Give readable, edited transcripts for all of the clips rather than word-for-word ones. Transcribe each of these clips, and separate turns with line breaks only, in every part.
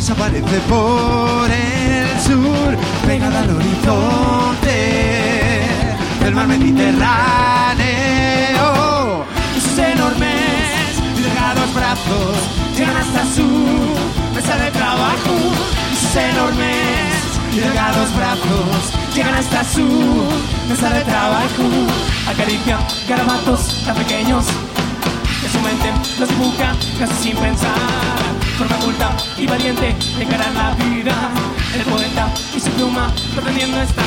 pues aparece por el sur, pegada al horizonte del mar Mediterráneo. Sus enormes y delgados brazos llegan hasta su mesa de trabajo. Sus enormes y delgados brazos llegan hasta su mesa de trabajo. Acaricia garabatos tan pequeños que su mente los dibuja casi sin pensar. Forma oculta y valiente de cara a la vida. El poeta y su pluma pretendiendo estar.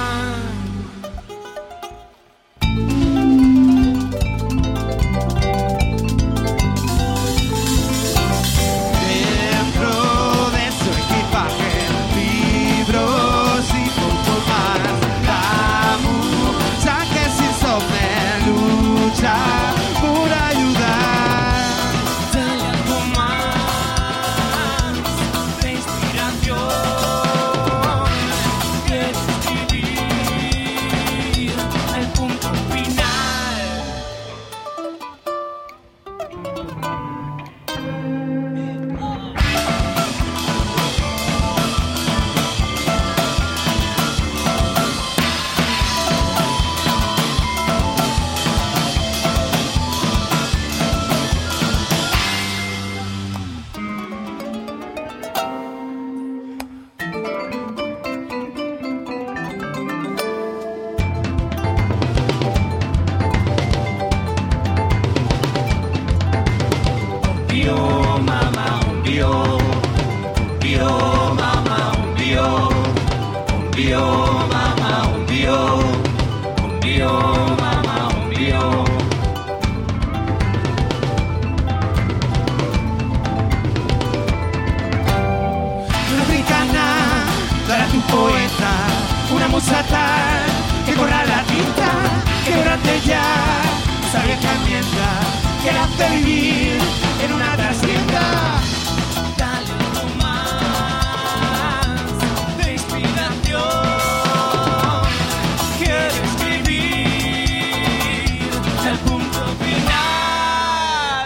Una musa tal que corra la tinta, que durante ya esa vieja enmienda que la hace vivir en una trastienda. Dale algo más de inspiración. Quiero escribir el punto final.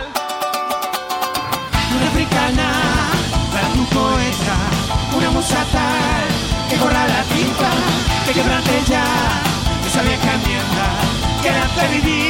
Una africana para tu poeta, una musa tal que corra la tinta, que quebrante ya esa vieja enmienda que la hace vivir